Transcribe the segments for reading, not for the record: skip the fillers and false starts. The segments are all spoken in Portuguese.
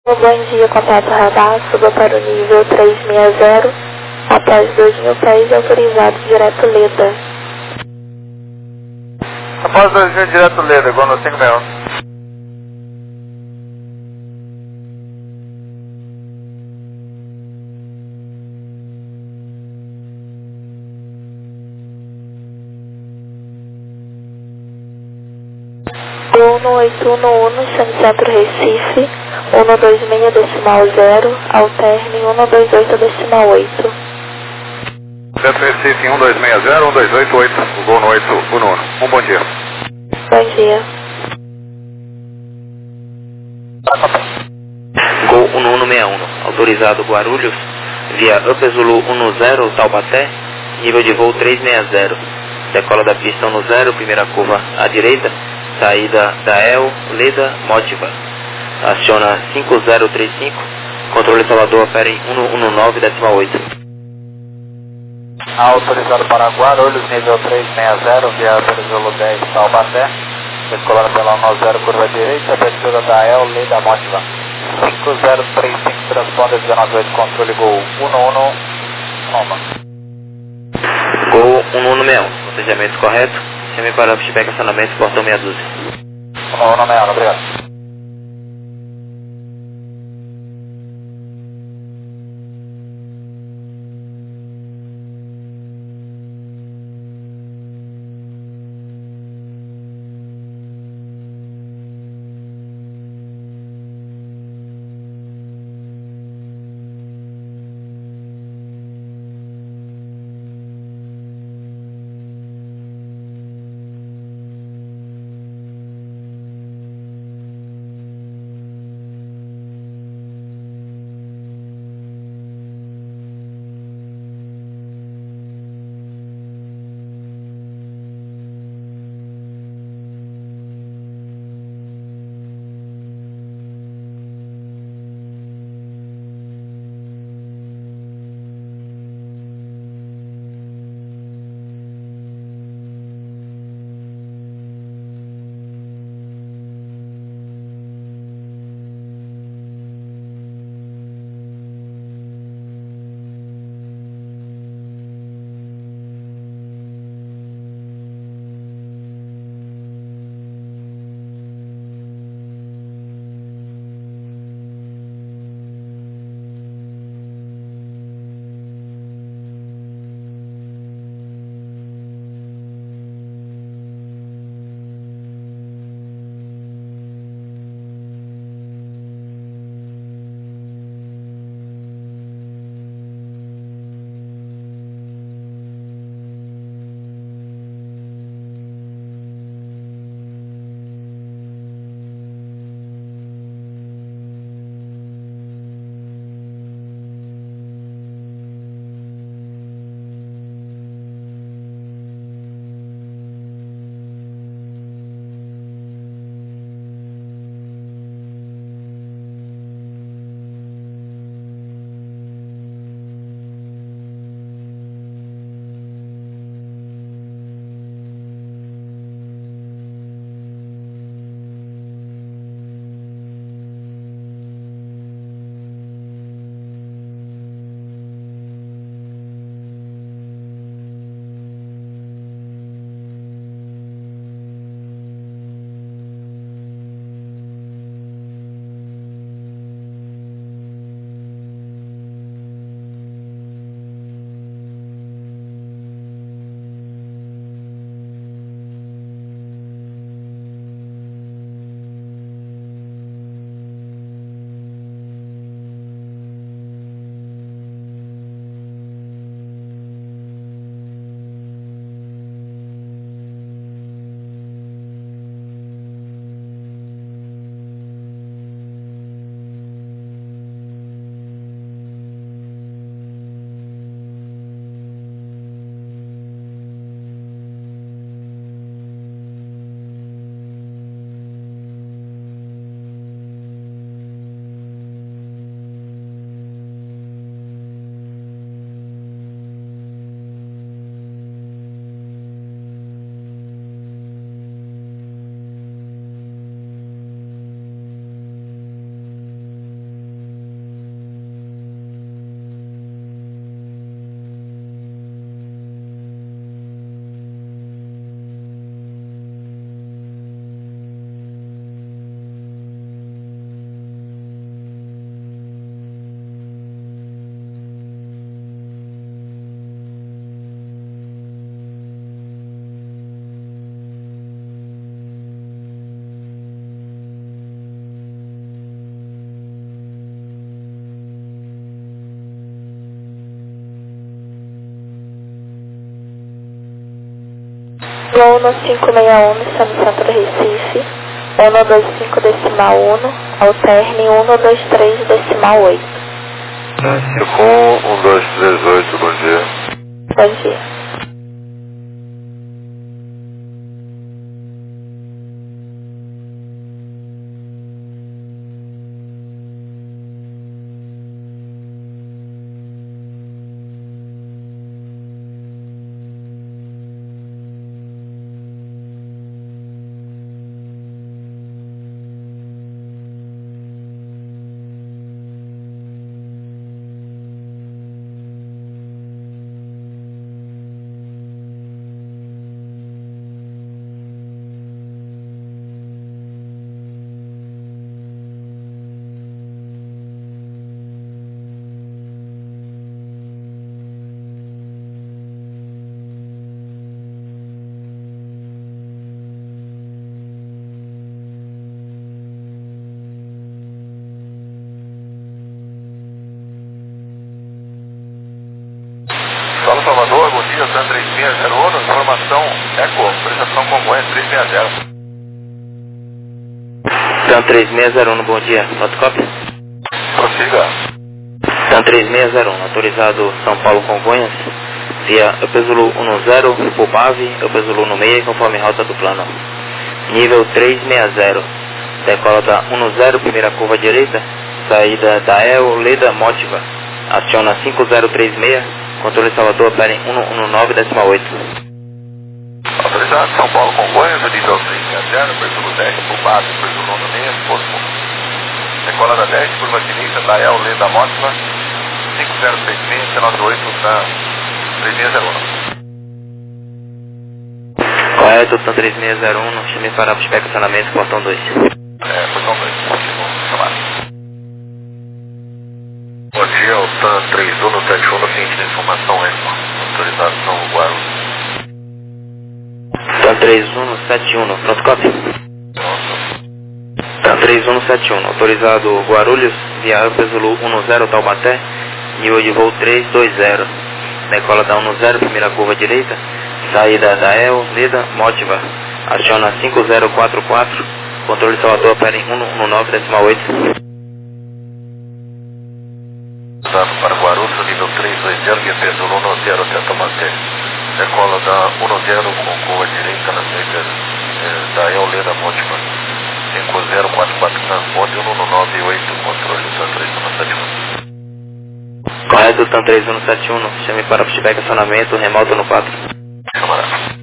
Bom dia, contato radar, suba para o nível 360, após 2.000 pés, autorizado direto Leda. Após 2.000 direto Leda, igual no 561. Gol no 8111, Centro Recife, 126 decimal 0, alterne 128 decimal 8. Centro Recife 1260, 1288, o gol no 811. Bom dia. Bom dia. Gol 1161, autorizado Guarulhos, via Upper Zulu 10 Taubaté, nível de voo 360. Decola da pista 10, primeira curva à direita, saída da El, Leda, Motiva. Aciona 5035, controle Salvador opera em 119 decimal 8. Autorizado para Guarulhos, nível 360, via Upper Zulu 10 Taubaté, decolando pela 10 curva à direita, abertura da El, Leda, Motiva. 5035, transponder 198, controle Gol 111, Noma. Gol 1161, planejamento correto, chame para o feedback acionamento, portão meia dúzia. 111, obrigado. 1561, no centro do Recife, 125 decimal 1, alterne 123 decimal 8. Ficou 1238, bom dia. Bom dia. Fala Salvador, bom dia, Sandra 3601, informação Eco, autorização Congonhas 360. São 3601, bom dia. Fotocópia? Prossiga. São 3601, autorizado São Paulo Congonhas, via Upezulu 10, Pubave, Upezulu 16, conforme rota do plano. Nível 360, decola da 10, primeira curva direita, saída da El, Leda, Motiva, aciona 5036, controle Salvador, opera em 119, decimal 8. Autorizado São Paulo Congonhas, nível 360, Upezulu 10, Pubave, Upezulu 16, Posto. Decola da 10, curva direita, da El, Leda, Motiva, 5036, 98, da 3601. Correto, TAM 3601, chame para o estacionamento, portão 2. Portão 2, vamos chamar. Bom dia, o TAM 3171, na seguinte informação, autorização Guarulhos. TAM 3171, pronto, cópia? TAM 3171, autorizado Guarulhos, via Upezulu 10, Taubaté, nível de voo 320, decola da 10, primeira curva direita, saída da El, Leda, Motiva, aciona 5044, controle Salvador, opera em 119, decimal 8. Dado para Guarulhos, nível 320, via Upezulu 10 até Taubaté. Decola da 10 com curva direita na saída da El, Leda, Motiva. 5044 transporte 1198, controle TAM 3171. Correto, TAM 3171, chame para o estacionamento, remoto no 4. Camarada.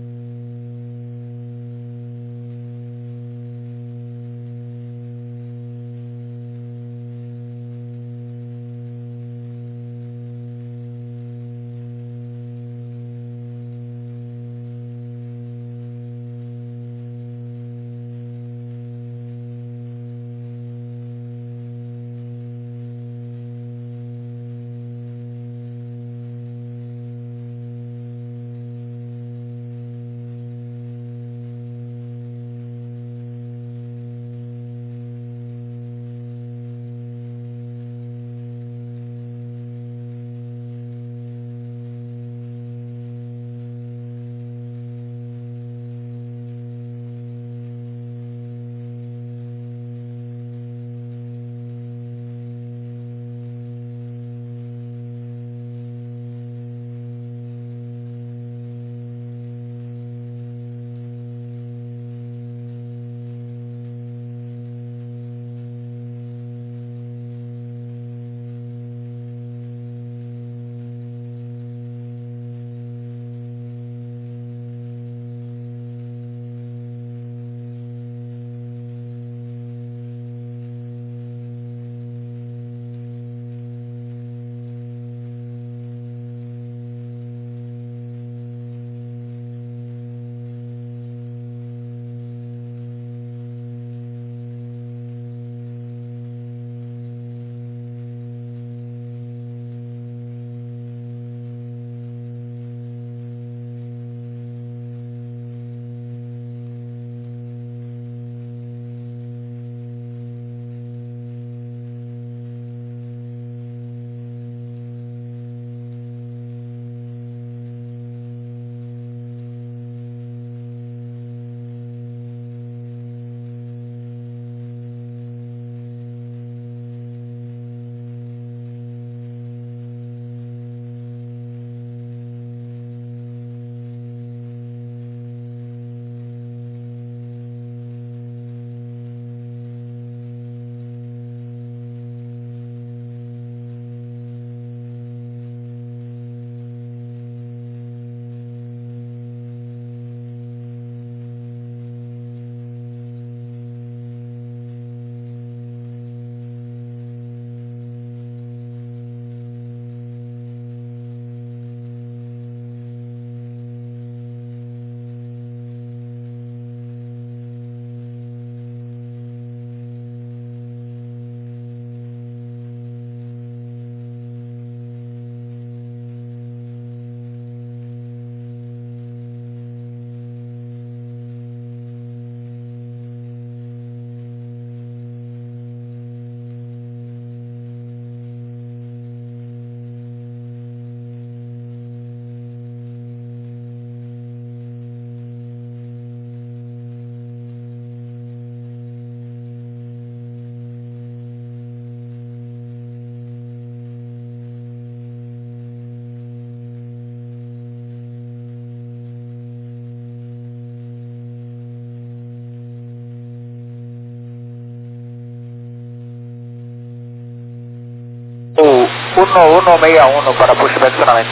1161 para pushback acionamento.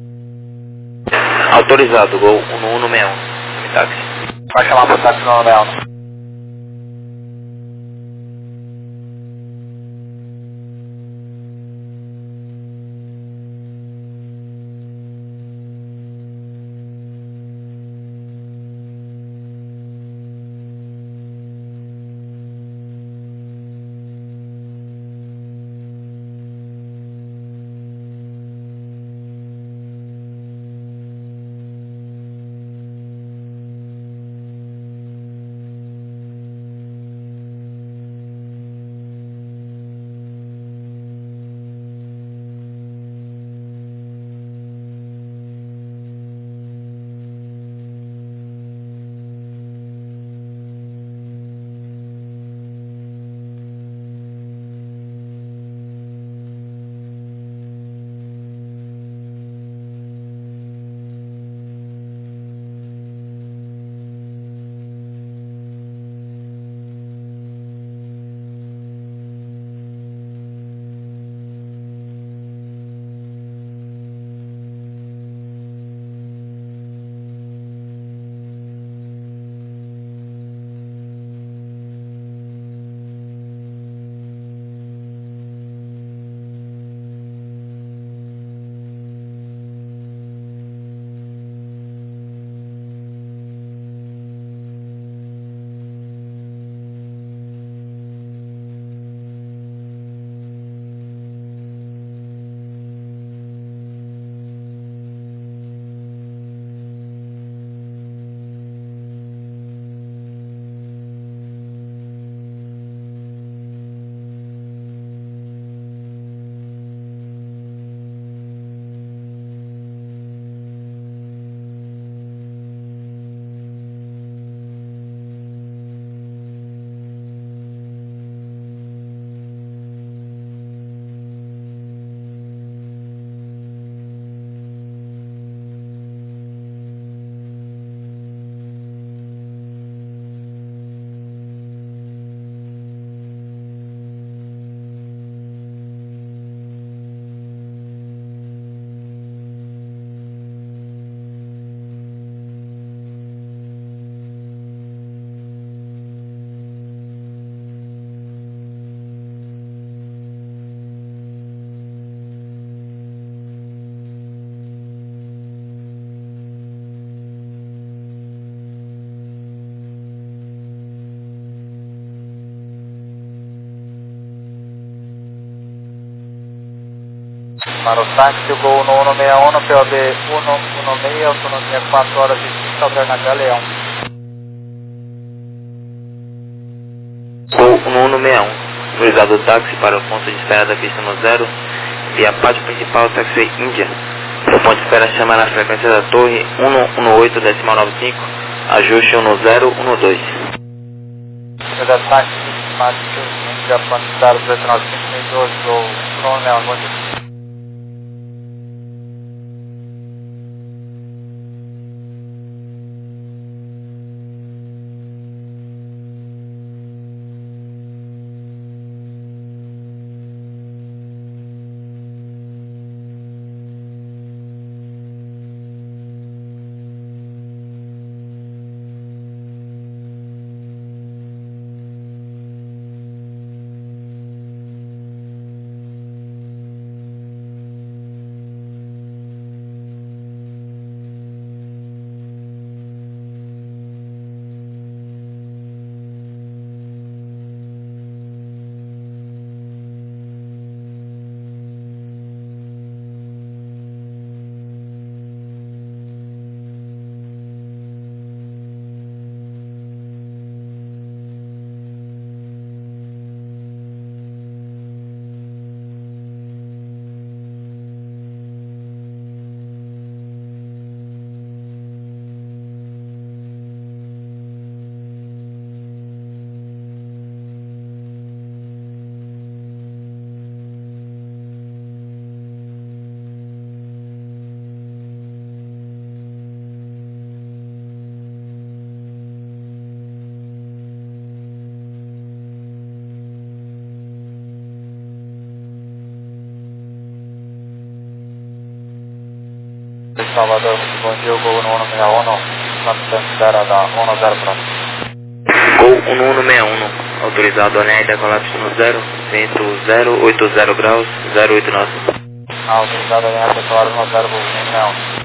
Autorizado, Gol 1161. Táxi. Vai chamar para o táxi 1161. Para o táxi, o Gol 1161, POB 116, autonomia 4 horas e 5, alternativa Leão. Gol 1161. Autorizado o táxi para o ponto de espera da pista no 0, via pátio principal, taxi Índia. O ponto de espera chama na frequência da torre 118.95, ajuste 1012. Da táxi, pátio Índia, ponto de espera 295, Gol 1161. Salvador, muito bom dia, Gol 1161, estamos espera da 10 pronto. Gol 1161, autorizado a da colapso no 0, vento 080 graus, 089. Autorizado a linha decolar no 0, Gol 1161.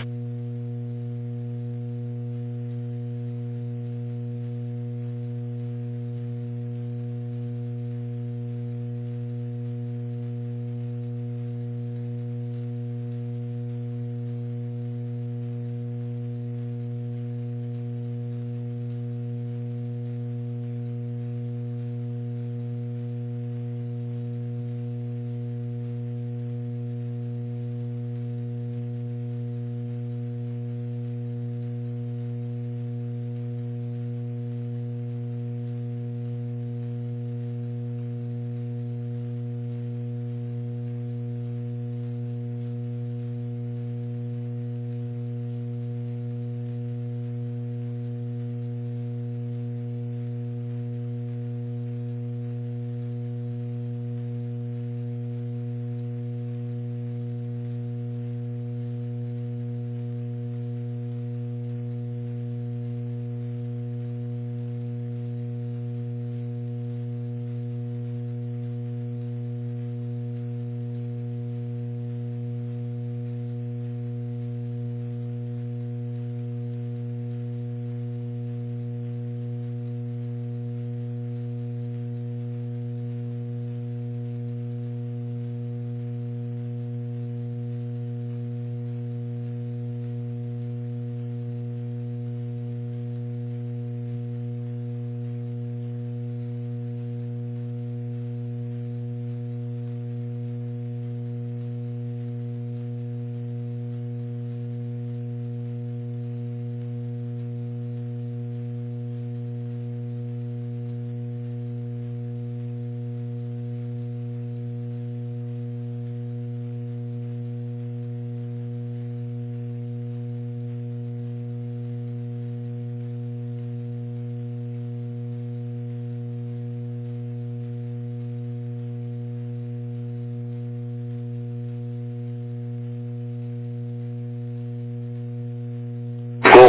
Gol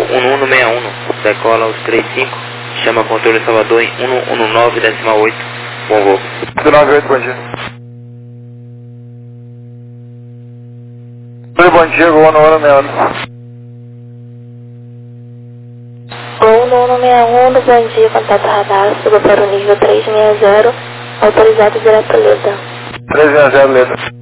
1161, decola os 35, chama controle Salvador em 119,8, bom voo. 198, bom dia. Bom dia, Gol 1161. Gol 1161, bom dia, contato radar, suba para o nível 360, autorizado direto Leda. 360, Leda.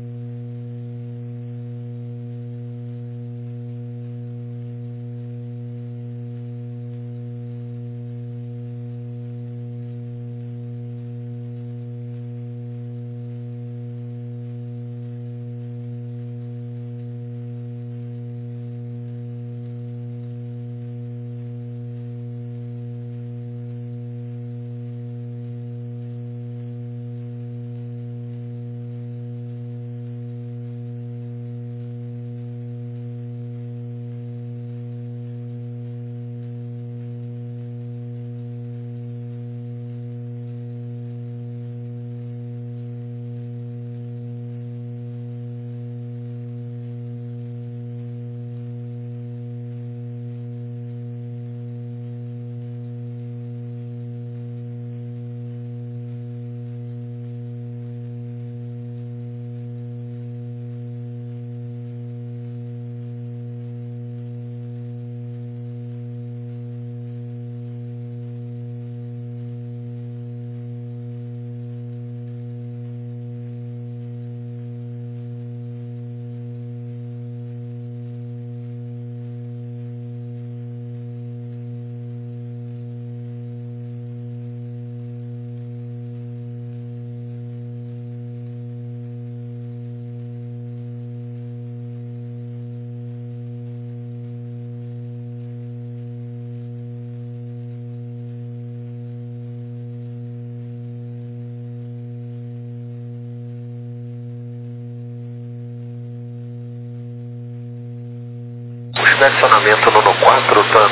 Estacionamento no 4, TAM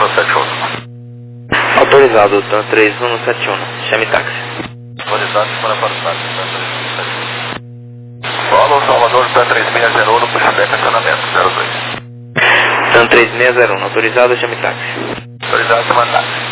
3171. Autorizado, TAM 3171, chame táxi. Autorizado para o táxi, TAM 3171. Paulo, Salvador, TAM 3601, puxamento, estacionamento 02. 3601, autorizado, chame táxi. Autorizado, chama táxi.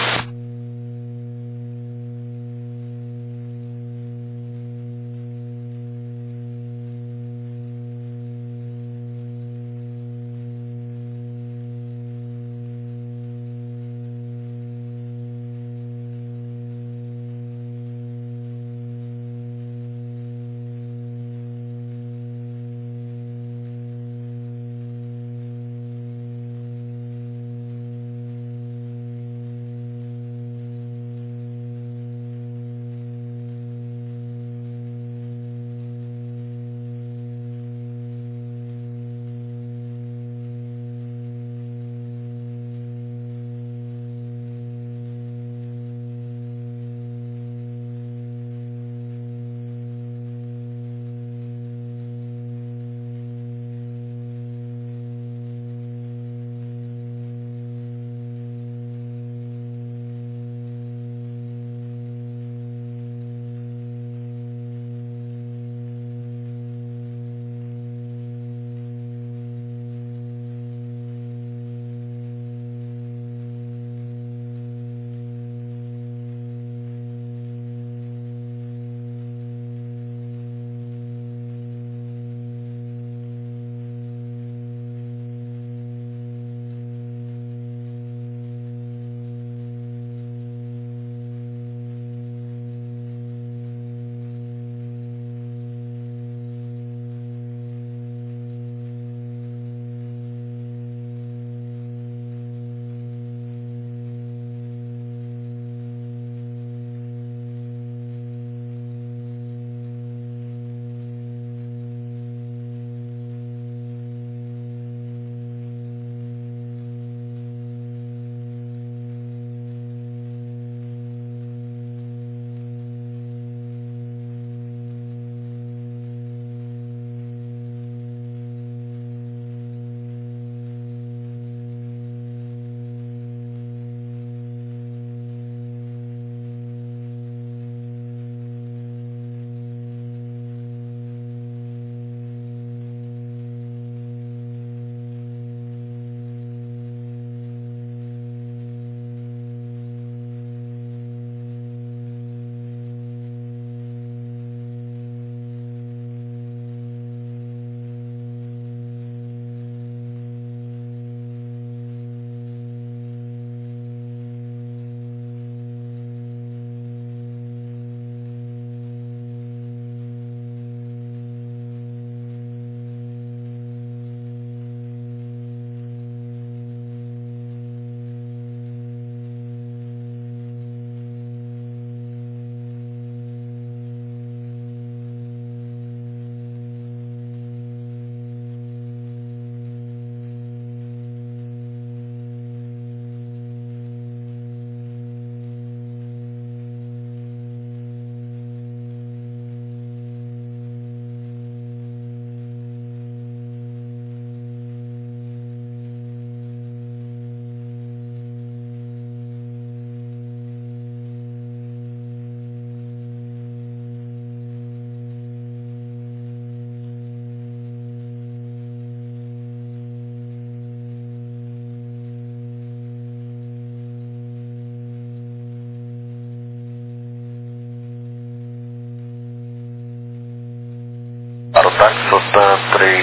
Para o táxi Sultan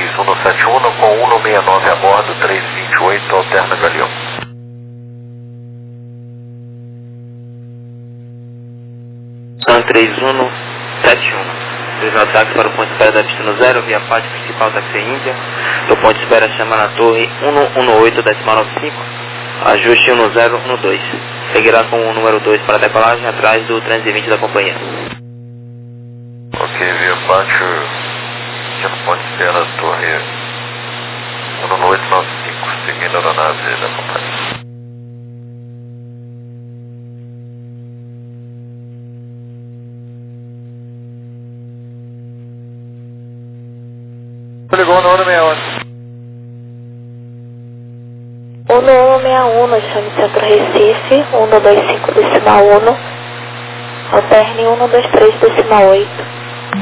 3171 com 169 a bordo, 328, alterna Galeão. Sultan 3171. Autorizado táxi para o ponto de espera da pista no 0, via parte principal táxi Índia. Do ponto de espera chama na torre 118.95, ajuste 1012. Seguirá com o número 2 para a decolagem atrás do 320 da companhia. Ok, via parte já no ponto de espera da torre 11895, seguindo a aeronave da companhia. Ligou no 161. 1161, chame Centro Recife, 125.1, alterne 123.8.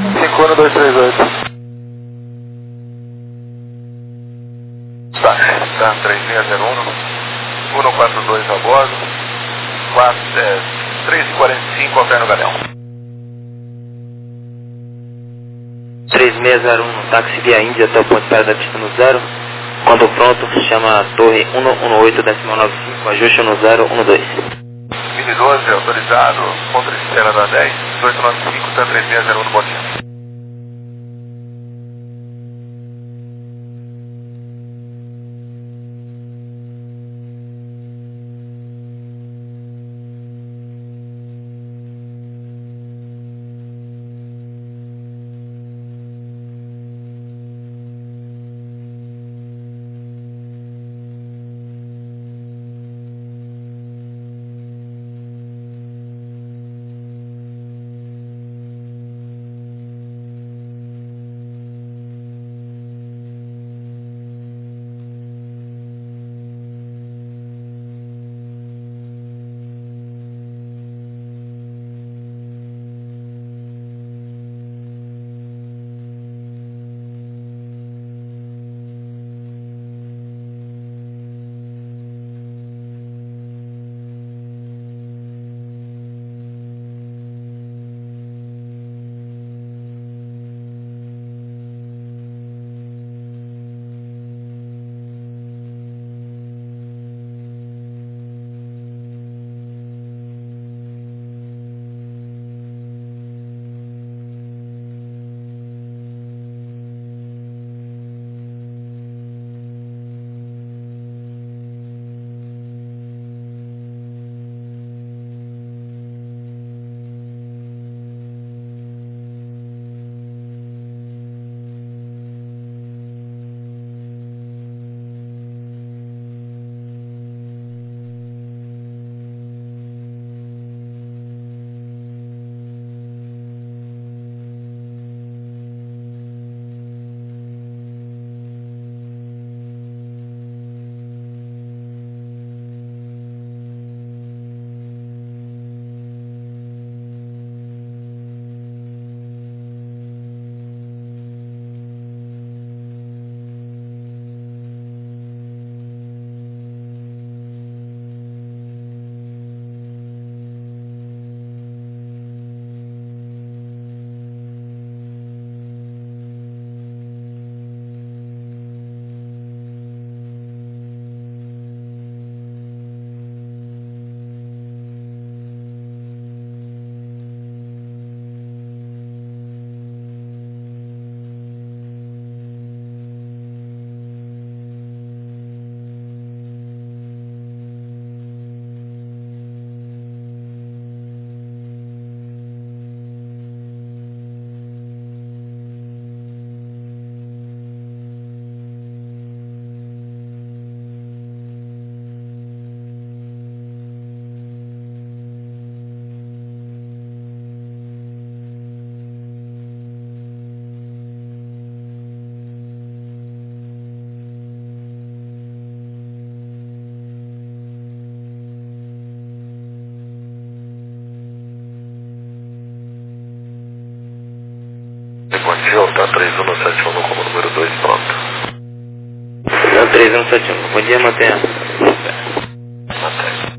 51238. Táxi. Tá 3601, 142 a bordo, 3h45 ao Terno Galeão. 3601, táxi via Índia até o ponto de parada da pista no 0. Quando pronto, chama a torre 118.95, ajuste no 012. Mini 12, autorizado, ponto de espera da 10, 1895, tá 3601 no bom dia. Bom dia, tá 3171 como número 2, pronto. Não, 3171. Bom dia, mantenha. Mantém.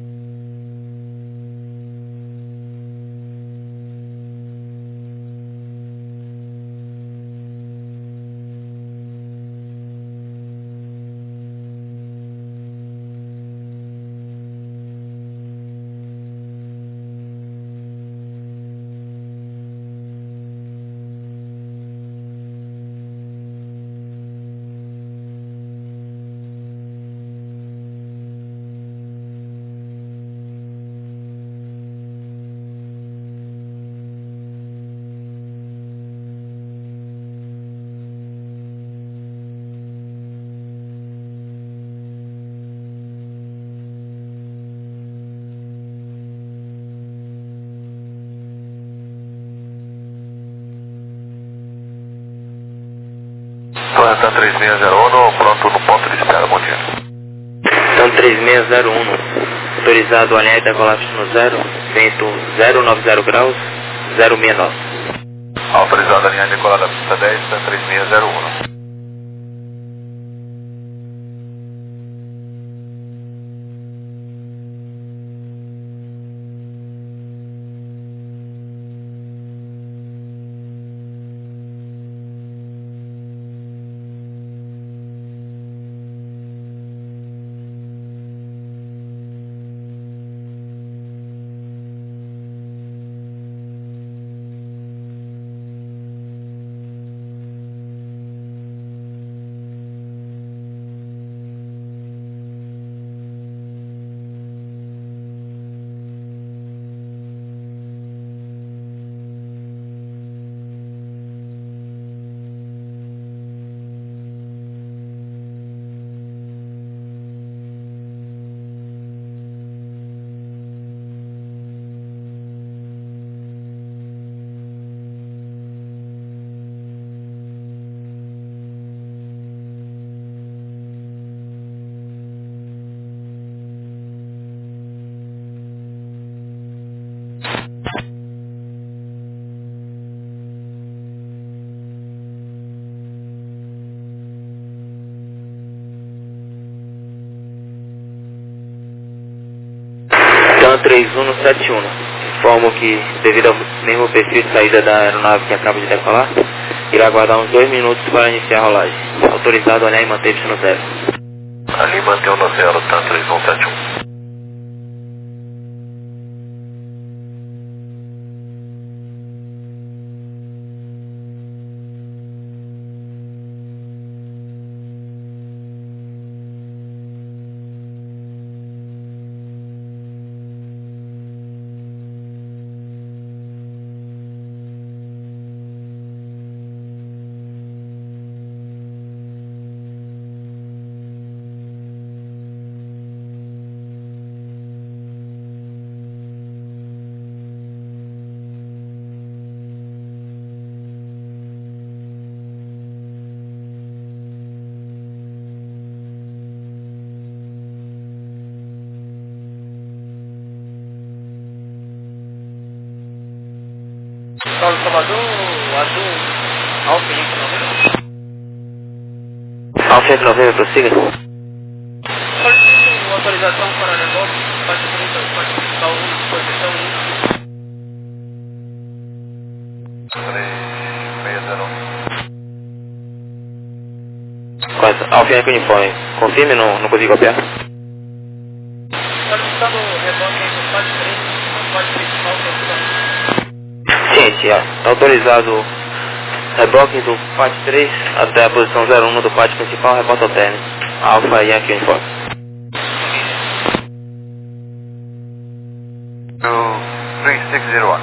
Planta 3601, pronto no ponto de espera, bom dia. Então 3601, autorizado a alinhar e decolar no 0, vento 090 graus, 069. Autorizado a linha de decolar da pista 10, tá 3601. TAM 3171. Informo que, devido ao mesmo perfil de saída da aeronave que acaba de decolar, irá aguardar uns 2 minutos para iniciar a rolagem. Autorizado a olhar e manter-se no 0. Ali mantém no 0, TAM 3171. Paulo Salvador, Azul, Alfa Yankee 90. Alfa Yankee 90, prossiga. Solicito autorização para negócio, parte bonita, parte fiscal 1, proteção 360. Quase. Alfa Yankee Uniforme. Confirme, não consegui copiar. Solicitando reboque do parte 3, parte principal, proteção 1. Ciente, está autorizado reboque do PAT 3 até a posição 01 do PAT principal, reporta ao término. Alfa Yankee Uniforme. 3601.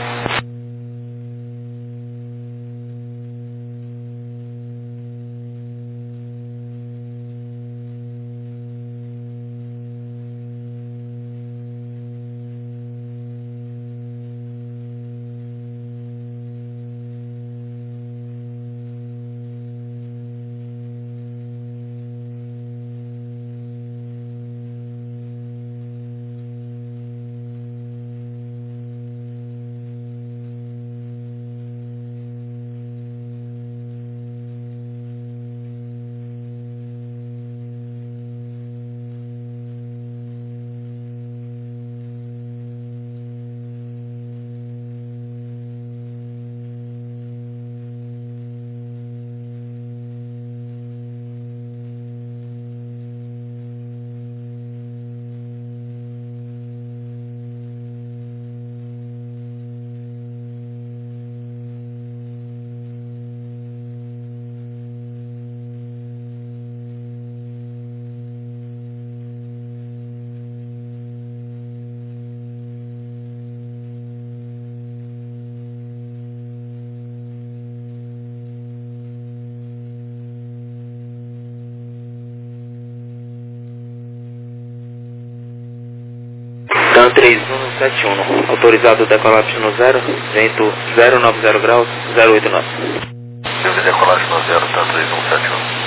TAM 3171. Autorizado decolagem no 0, vento 090 graus, 08 knots. Deve decolagem no 0, TAM 3171.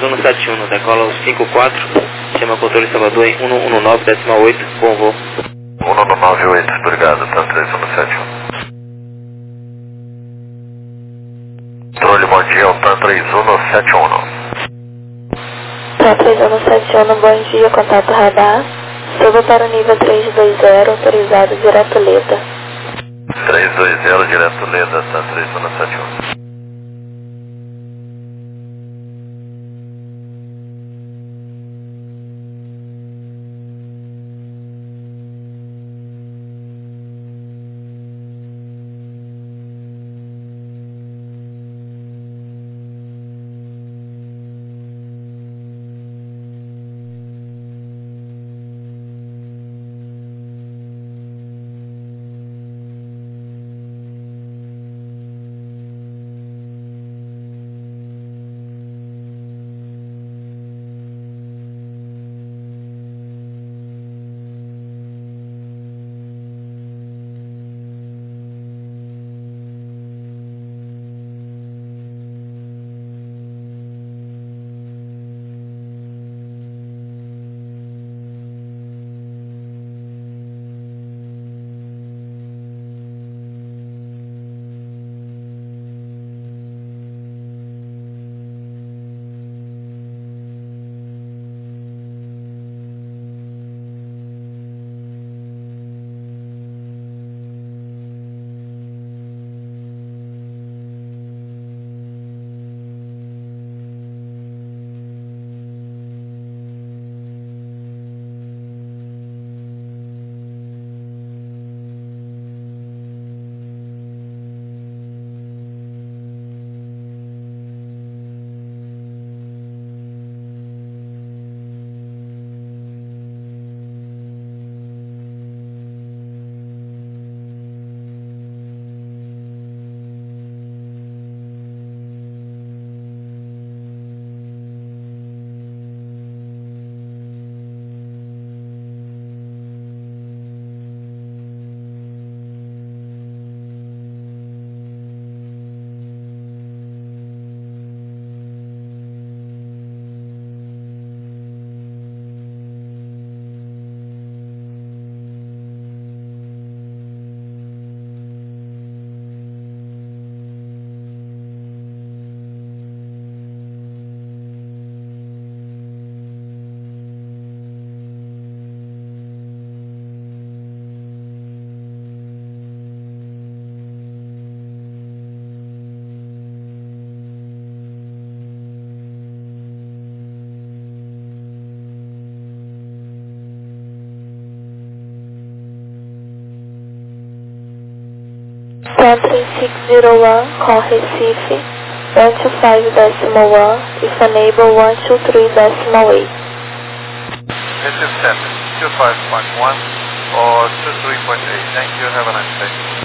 171, decola aos 54, chama controle Salvador em 119,8, bom voo. 119,8, obrigado, TAM 3171. Controle, bom dia, TAM 3171. TAM 3171, bom dia, contato radar. Suba para o nível 320, autorizado direto Leda. 320, direto Leda, TAM 3171. TAM 3601, call Recife, 125.1, if unable 123.8. Recife Center, 25.1 or 23.8. Thank you, have a nice day.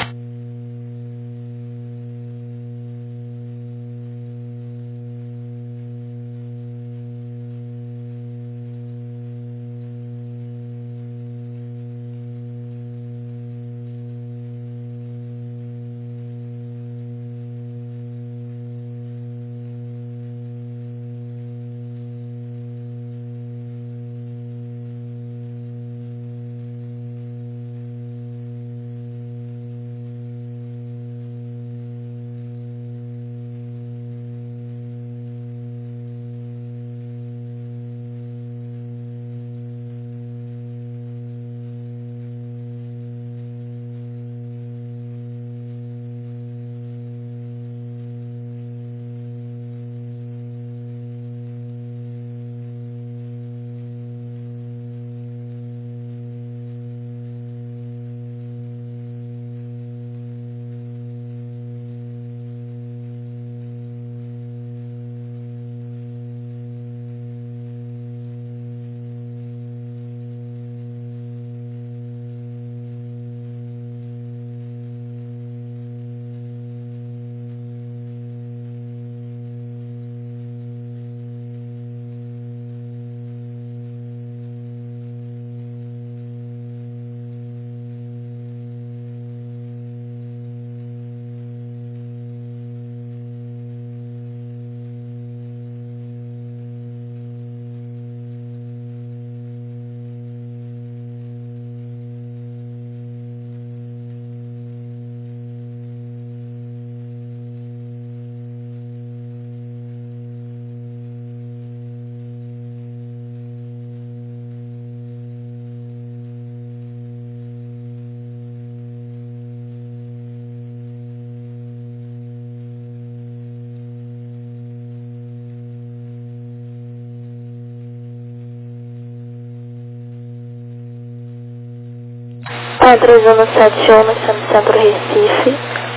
3171 no Centro Recife,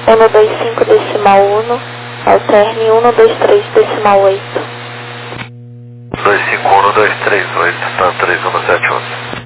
125.1, alterne 123.8. 251-238, tá 3171.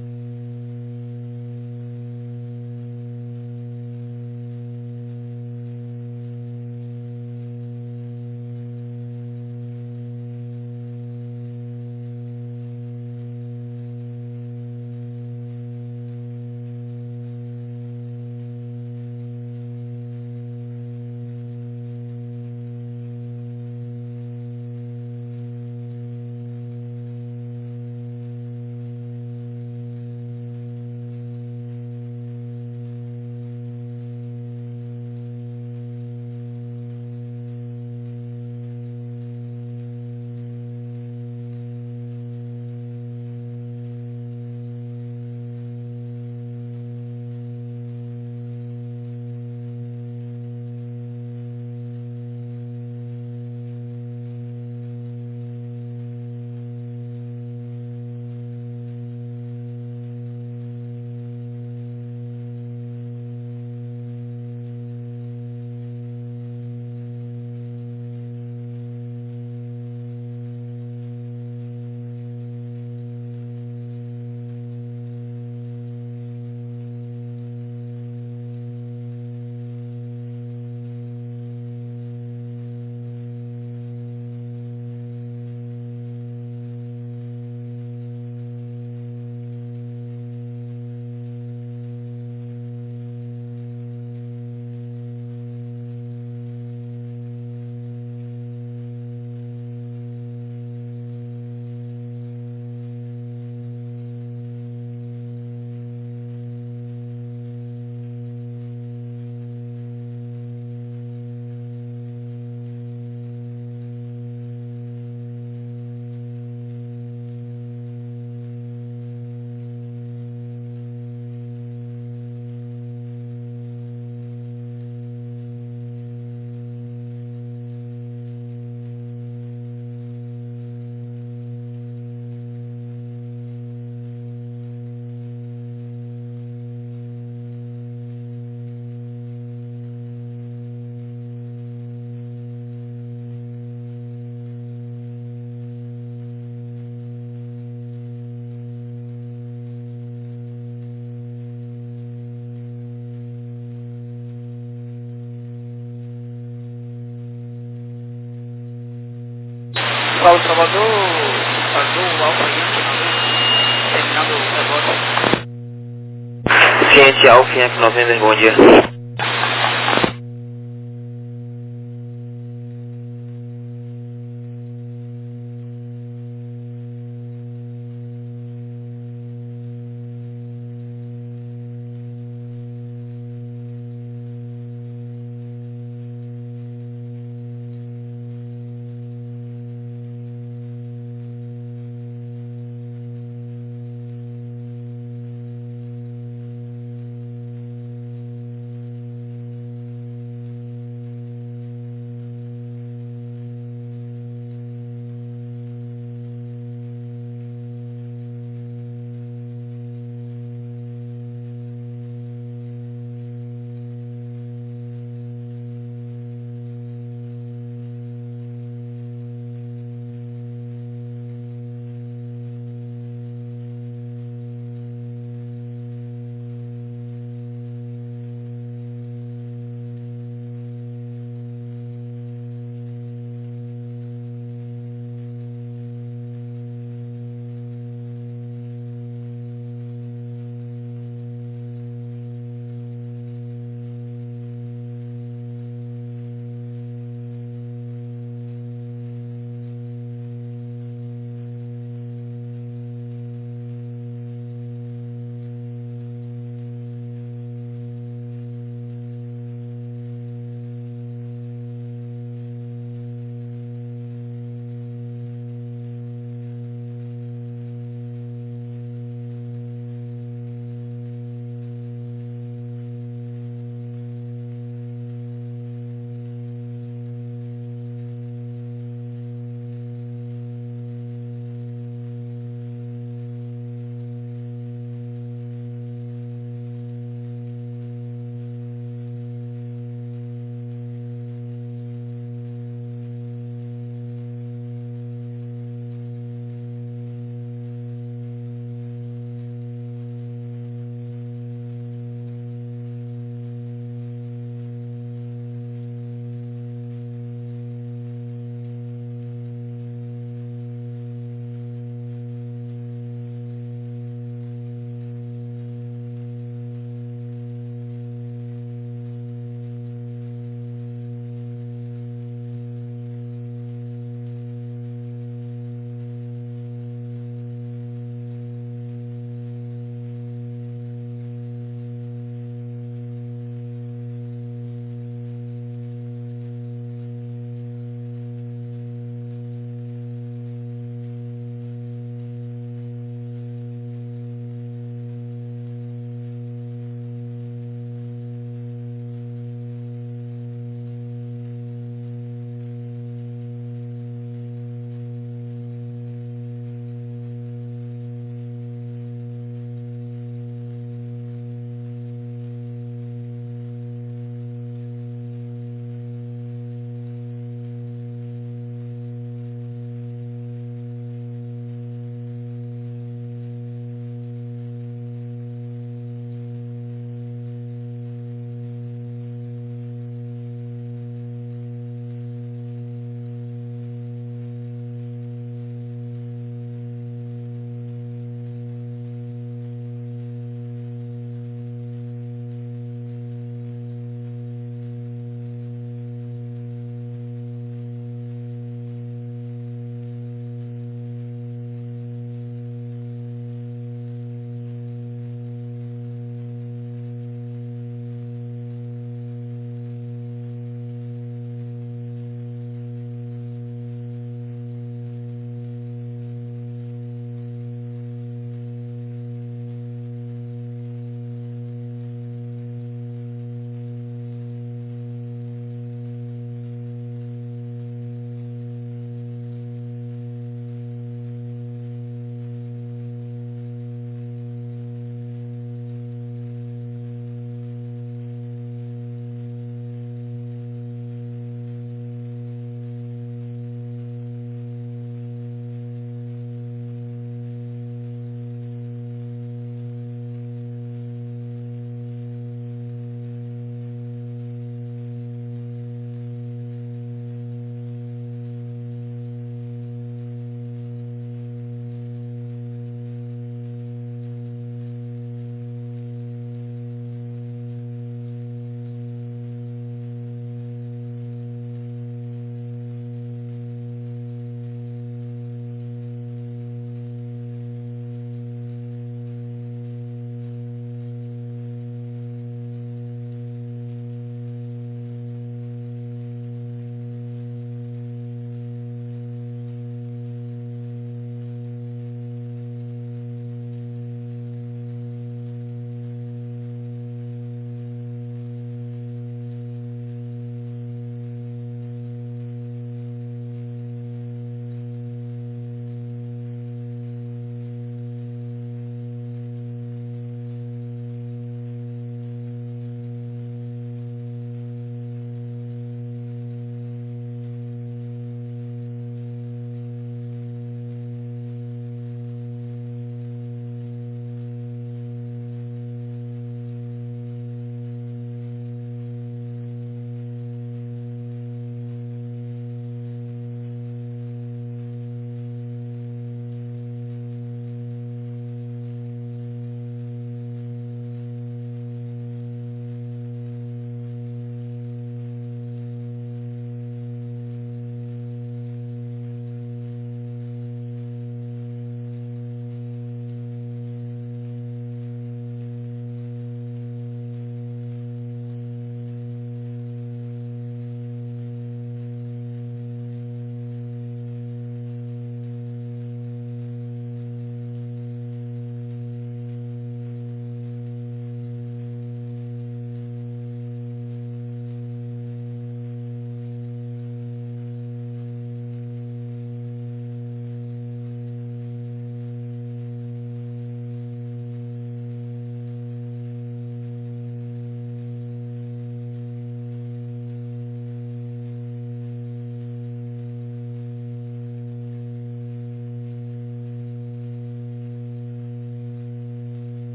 Paulo Salvador, Azul, Alfa terminando o negócio. Ciente Alfa, Yankee 90, bom dia.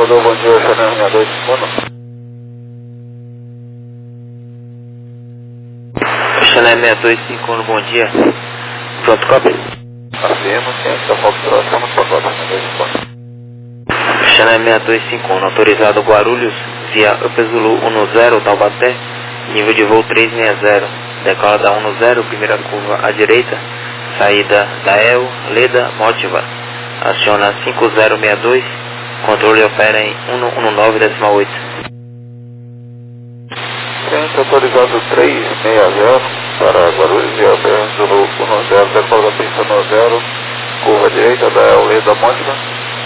Salvador, bom dia, Chanel 6251. Chanel 6251, bom dia. Pronto, copy. Afirmo, ciência da Fox Pro, estamos para cópia, 6251. Chanel 6251, autorizado Guarulhos, via Upper Zulu 10, Taubaté, nível de voo 360, decola da 10, primeira curva à direita, saída da El, Leda, Motiva, aciona 5062, controle opera em 119,8. Ciência autorizado 360 para Guarulhos, via Upper Zulu 10, decola da pista 10, curva à direita da El, Leda, Motiva,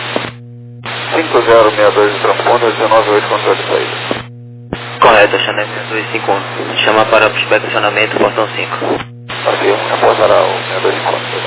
5062 de transponder, 198 controle de saída. Correto, Chanel 6251. Chama para pushback acionamento, portão 5. Afirmo, reportará o 6251.